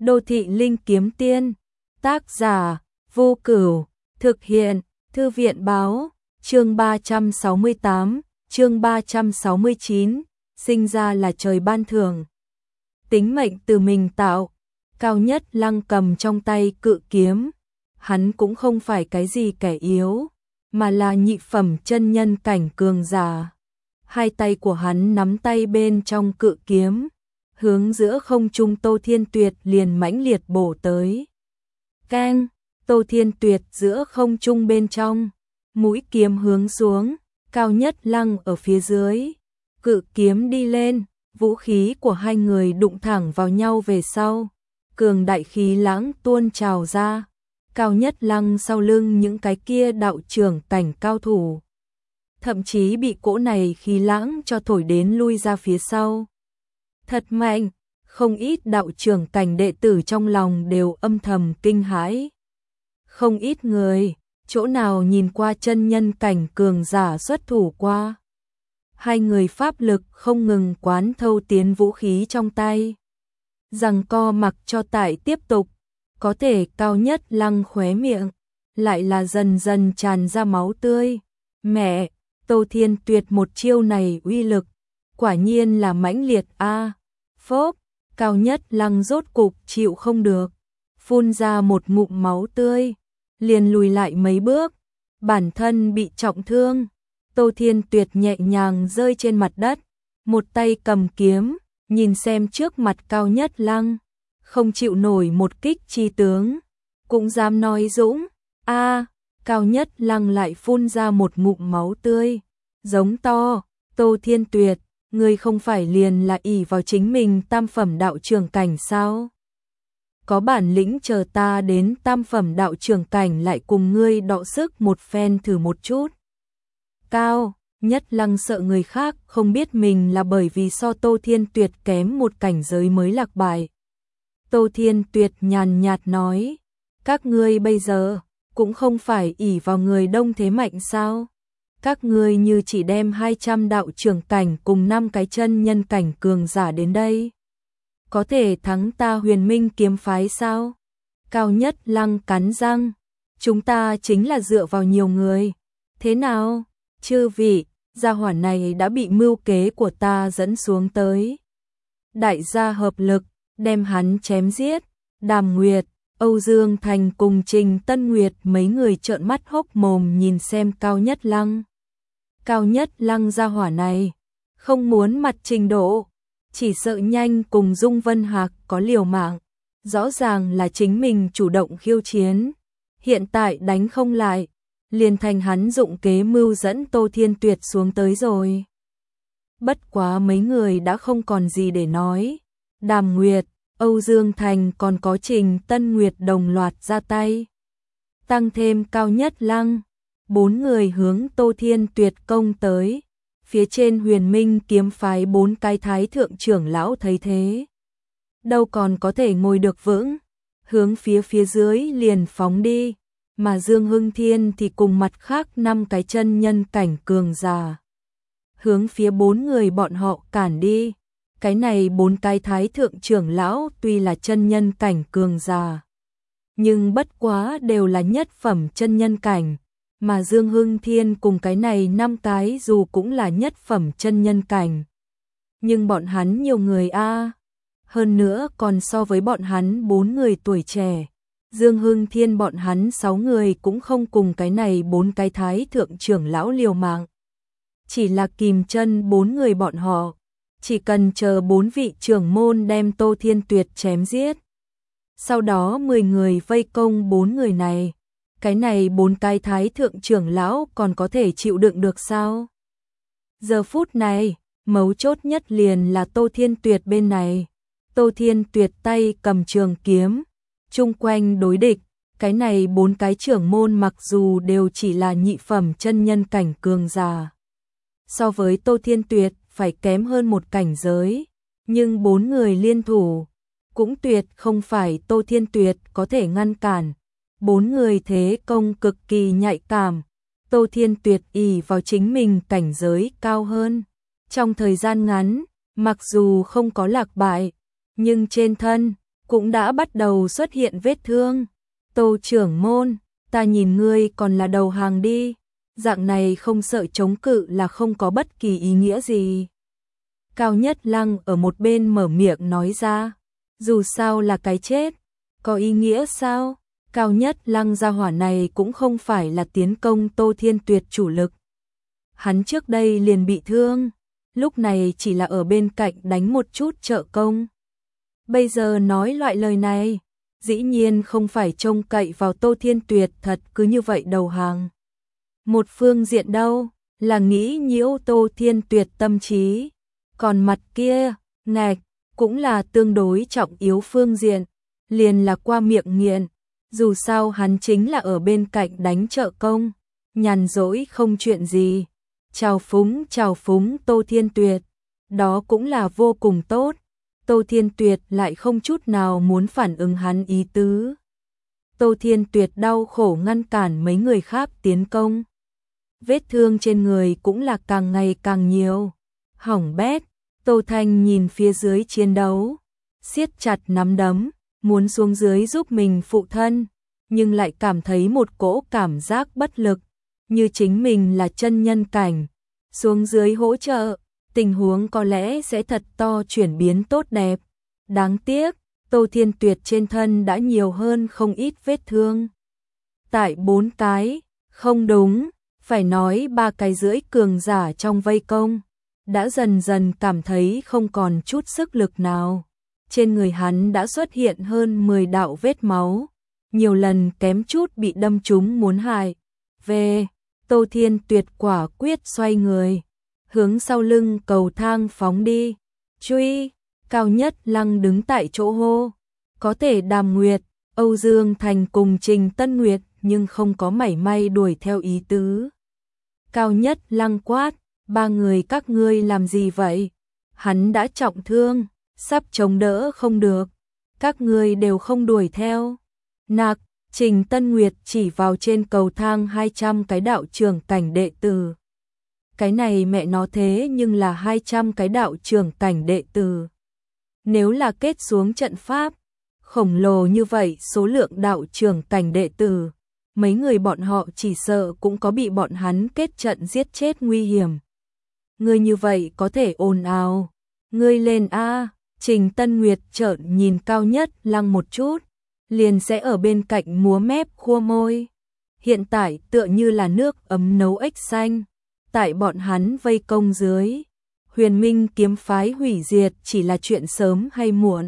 Đô thị linh kiếm tiên, tác giả, Vô Cửu, thực hiện, Thư viện báo, chương 368, chương 369, sinh ra là trời ban thưởng. Tính mệnh từ mình tạo, Cao Nhất Lăng cầm trong tay cự kiếm, hắn cũng không phải cái gì kẻ yếu, mà là nhị phẩm chân nhân cảnh cường giả. Hai tay của hắn nắm tay bên trong cự kiếm, hướng giữa không trung Tô Thiên Tuyệt liền mãnh liệt bổ tới. Keng, Tô Thiên Tuyệt giữa không trung bên trong, mũi kiếm hướng xuống, Cao Nhất Lăng ở phía dưới, cự kiếm đi lên, vũ khí của hai người đụng thẳng vào nhau về sau, cường đại khí lãng tuôn trào ra. Cao Nhất Lăng sau lưng những cái kia đạo trưởng cảnh cao thủ, thậm chí bị cỗ này khí lãng cho thổi đến lui ra phía sau. Thật mạnh, không ít đạo trưởng cảnh đệ tử trong lòng đều âm thầm kinh hãi. Không ít người, chỗ nào nhìn qua chân nhân cảnh cường giả xuất thủ qua. Hai người pháp lực không ngừng quán thâu tiến vũ khí trong tay. Giằng co mặc cho tại tiếp tục, có thể Cao Nhất Lăng khóe miệng, lại là dần dần tràn ra máu tươi. Mẹ, Tô Thiên Tuyệt một chiêu này uy lực, quả nhiên là mãnh liệt a. Phốp, Cao Nhất Lăng rốt cục chịu không được, phun ra một ngụm máu tươi, liền lùi lại mấy bước, bản thân bị trọng thương. Tô Thiên Tuyệt nhẹ nhàng rơi trên mặt đất, một tay cầm kiếm, nhìn xem trước mặt Cao Nhất Lăng, không chịu nổi một kích chi tướng, cũng dám nói dũng. A, Cao Nhất Lăng lại phun ra một ngụm máu tươi, giống to, Tô Thiên Tuyệt, ngươi không phải liền là ỷ vào chính mình tam phẩm đạo trưởng cảnh sao? Có bản lĩnh chờ ta đến tam phẩm đạo trưởng cảnh lại cùng ngươi đọ sức một phen thử một chút. Cao Nhất Lăng sợ người khác không biết mình là bởi vì so Tô Thiên Tuyệt kém một cảnh giới mới lạc bại. Tô Thiên Tuyệt nhàn nhạt nói, các ngươi bây giờ cũng không phải ỷ vào người đông thế mạnh sao? Các ngươi như chỉ đem 200 đạo trưởng cảnh cùng 5 cái chân nhân cảnh cường giả đến đây, có thể thắng ta Huyền Minh kiếm phái sao? Cao Nhất Lăng cắn răng, chúng ta chính là dựa vào nhiều người. Thế nào, chư vị, gia hỏa này đã bị mưu kế của ta dẫn xuống tới. Đại gia hợp lực, đem hắn chém giết. Đàm Nguyệt, Âu Dương Thành cùng Trình Tân Nguyệt mấy người trợn mắt hốc mồm nhìn xem Cao Nhất Lăng. Cao Nhất Lăng gia hỏa này, không muốn mặt trình độ, chỉ sợ nhanh cùng Dung Vân Hạc có liều mạng, rõ ràng là chính mình chủ động khiêu chiến, hiện tại đánh không lại, liền thành hắn dụng kế mưu dẫn Tô Thiên Tuyệt xuống tới rồi. Bất quá mấy người đã không còn gì để nói, Đàm Nguyệt, Âu Dương Thành còn có Trình Tân Nguyệt đồng loạt ra tay, tăng thêm Cao Nhất Lăng, 4 người hướng Tô Thiên Tuyệt công tới. Phía trên Huyền Minh kiếm phái 4 cái thái thượng trưởng lão thấy thế, đâu còn có thể ngồi được vững, hướng phía dưới liền phóng đi, mà Dương Hưng Thiên thì cùng mặt khác 5 cái chân nhân cảnh cường giả, hướng phía 4 người bọn họ cản đi. Cái này 4 cái thái thượng trưởng lão tuy là chân nhân cảnh cường giả, nhưng bất quá đều là nhất phẩm chân nhân cảnh. Mà Dương Hưng Thiên cùng cái này 5 cái dù cũng là nhất phẩm chân nhân cảnh, nhưng bọn hắn nhiều người a, hơn nữa còn so với bọn hắn 4 người tuổi trẻ, Dương Hưng Thiên bọn hắn 6 người cũng không cùng cái này 4 cái thái thượng trưởng lão liều mạng, chỉ là kìm chân 4 người bọn họ, chỉ cần chờ 4 vị trưởng môn đem Tô Thiên Tuyệt chém giết, sau đó 10 người vây công 4 người này. Cái này 4 cái thái thượng trưởng lão còn có thể chịu đựng được sao? Giờ phút này, mấu chốt nhất liền là Tô Thiên Tuyệt bên này. Tô Thiên Tuyệt tay cầm trường kiếm, chung quanh đối địch. Cái này 4 cái trưởng môn mặc dù đều chỉ là nhị phẩm chân nhân cảnh cường giả, so với Tô Thiên Tuyệt phải kém hơn một cảnh giới, nhưng 4 người liên thủ cũng tuyệt không phải Tô Thiên Tuyệt có thể ngăn cản. 4 người thế công cực kỳ nhạy cảm, Tô Thiên Tuyệt ỷ vào chính mình cảnh giới cao hơn. Trong thời gian ngắn, mặc dù không có lạc bại, nhưng trên thân, cũng đã bắt đầu xuất hiện vết thương. Tô trưởng môn, ta nhìn ngươi còn là đầu hàng đi, dạng này không sợ chống cự là không có bất kỳ ý nghĩa gì. Cao Nhất Lăng ở một bên mở miệng nói ra, dù sao là cái chết, có ý nghĩa sao? Cao Nhất Lăng gia hỏa này cũng không phải là tiến công Tô Thiên Tuyệt chủ lực. Hắn trước đây liền bị thương, lúc này chỉ là ở bên cạnh đánh một chút trợ công. Bây giờ nói loại lời này, dĩ nhiên không phải trông cậy vào Tô Thiên Tuyệt thật cứ như vậy đầu hàng. Một phương diện đâu, là nghĩ nhiễu Tô Thiên Tuyệt tâm trí, còn mặt kia, ngạch, cũng là tương đối trọng yếu phương diện, liền là qua miệng nghiện, dù sao hắn chính là ở bên cạnh đánh trợ công, nhàn rỗi không chuyện gì. Chào phúng Tô Thiên Tuyệt, đó cũng là vô cùng tốt. Tô Thiên Tuyệt lại không chút nào muốn phản ứng hắn ý tứ. Tô Thiên Tuyệt đau khổ ngăn cản mấy người khác tiến công. Vết thương trên người cũng là càng ngày càng nhiều. Hỏng bét, Tô Thanh nhìn phía dưới chiến đấu, siết chặt nắm đấm, muốn xuống dưới giúp mình phụ thân, nhưng lại cảm thấy một cỗ cảm giác bất lực, như chính mình là chân nhân cảnh. Xuống dưới hỗ trợ, tình huống có lẽ sẽ thật to chuyển biến tốt đẹp. Đáng tiếc, Tô Thiên Tuyệt trên thân đã nhiều hơn không ít vết thương. Tại 4 cái, không đúng, phải nói 3 cái rưỡi cường giả trong vây công, đã dần dần cảm thấy không còn chút sức lực nào. Trên người hắn đã xuất hiện hơn 10 đạo vết máu, nhiều lần kém chút bị đâm trúng muốn hại. Về, Tô Thiên Tuyệt quả quyết xoay người, hướng sau lưng cầu thang phóng đi. Truy, Cao Nhất Lăng đứng tại chỗ hô, có thể Đàm Nguyệt, Âu Dương Thành cùng Trình Tân Nguyệt nhưng không có mảy may đuổi theo ý tứ. Cao Nhất Lăng quát, 3 người các ngươi làm gì vậy? Hắn đã trọng thương, sắp chống đỡ không được, các ngươi đều không đuổi theo. Nạc, Trình Tân Nguyệt chỉ vào trên cầu thang 200 cái đạo trưởng cảnh đệ tử. Cái này mẹ nó thế nhưng là 200 cái đạo trưởng cảnh đệ tử. Nếu là kết xuống trận pháp, khổng lồ như vậy số lượng đạo trưởng cảnh đệ tử, mấy người bọn họ chỉ sợ cũng có bị bọn hắn kết trận giết chết nguy hiểm. Ngươi như vậy có thể ồn ào, ngươi lên a. Trình Tân Nguyệt trợn nhìn Cao Nhất Lăng một chút, liền sẽ ở bên cạnh múa mép khua môi. Hiện tại tựa như là nước ấm nấu ếch xanh, tại bọn hắn vây công dưới, Huyền Minh kiếm phái hủy diệt chỉ là chuyện sớm hay muộn.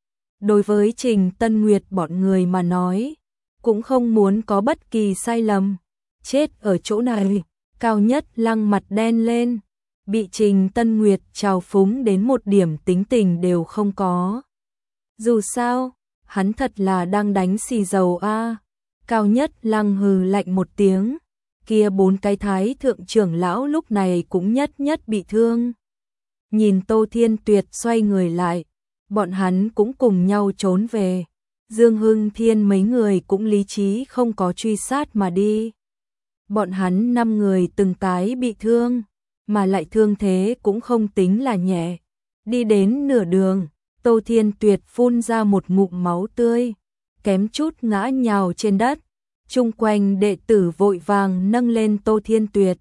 Đối với Trình Tân Nguyệt bọn người mà nói, cũng không muốn có bất kỳ sai lầm. Chết ở chỗ này, Cao Nhất Lăng mặt đen lên, bị Trình Tân Nguyệt trào phúng đến một điểm tính tình đều không có. Dù sao, hắn thật là đang đánh xì dầu a. Cao Nhất Lăng hừ lạnh một tiếng, kia 4 cái thái thượng trưởng lão lúc này cũng nhất bị thương. Nhìn Tô Thiên Tuyệt xoay người lại, bọn hắn cũng cùng nhau trốn về. Dương Hưng Thiên mấy người cũng lý trí không có truy sát mà đi. Bọn hắn 5 người từng cái bị thương, mà lại thương thế cũng không tính là nhẹ. Đi đến nửa đường, Tô Thiên Tuyệt phun ra một ngụm máu tươi, kém chút ngã nhào trên đất. Chung quanh đệ tử vội vàng nâng lên Tô Thiên Tuyệt.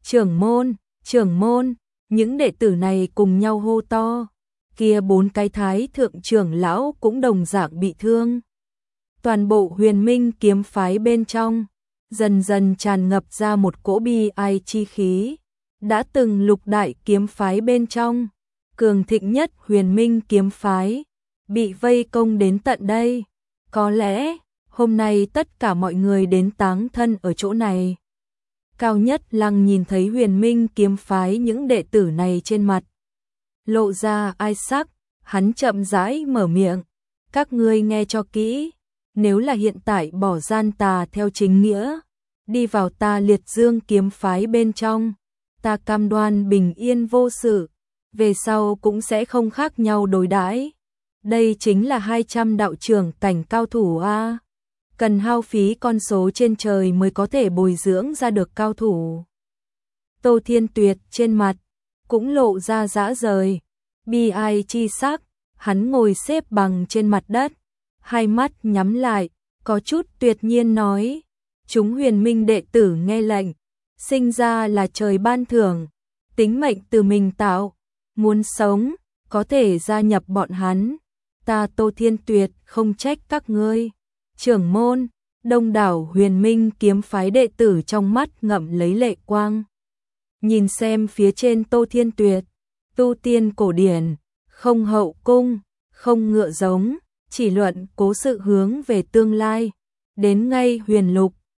Trưởng môn, những đệ tử này cùng nhau hô to. Kia 4 cái thái thượng trưởng lão cũng đồng dạng bị thương. Toàn bộ Huyền Minh kiếm phái bên trong, dần dần tràn ngập ra một cỗ bi ai chi khí. Đã từng lục đại kiếm phái bên trong, cường thịnh nhất Huyền Minh kiếm phái, bị vây công đến tận đây. Có lẽ, hôm nay tất cả mọi người đến táng thân ở chỗ này. Cao Nhất Lăng nhìn thấy Huyền Minh kiếm phái những đệ tử này trên mặt lộ ra ai sắc, hắn chậm rãi mở miệng, các ngươi nghe cho kỹ, nếu là hiện tại bỏ gian tà theo chính nghĩa, đi vào ta Liệt Dương kiếm phái bên trong, ta cam đoan bình yên vô sự, về sau cũng sẽ không khác nhau đối đãi. Đây chính là 200 đạo trưởng cảnh cao thủ a. Cần hao phí con số trên trời mới có thể bồi dưỡng ra được cao thủ. Tô Thiên Tuyệt trên mặt cũng lộ ra dã rời, bi ai chi sắc, hắn ngồi xếp bằng trên mặt đất, hai mắt nhắm lại, có chút tuyệt nhiên nói, chúng huyền minh đệ tử nghe lệnh, sinh ra là trời ban thưởng, tính mệnh từ mình tạo, muốn sống, có thể gia nhập bọn hắn, ta Tô Thiên Tuyệt không trách các ngươi. Trưởng môn, đông đảo huyền minh kiếm phái đệ tử trong mắt ngậm lấy lệ quang. Nhìn xem phía trên Tô Thiên Tuyệt, tu tiên cổ điển, không hậu cung, không ngựa giống, chỉ luận cố sự hướng về tương lai. Đến ngay huyền lục,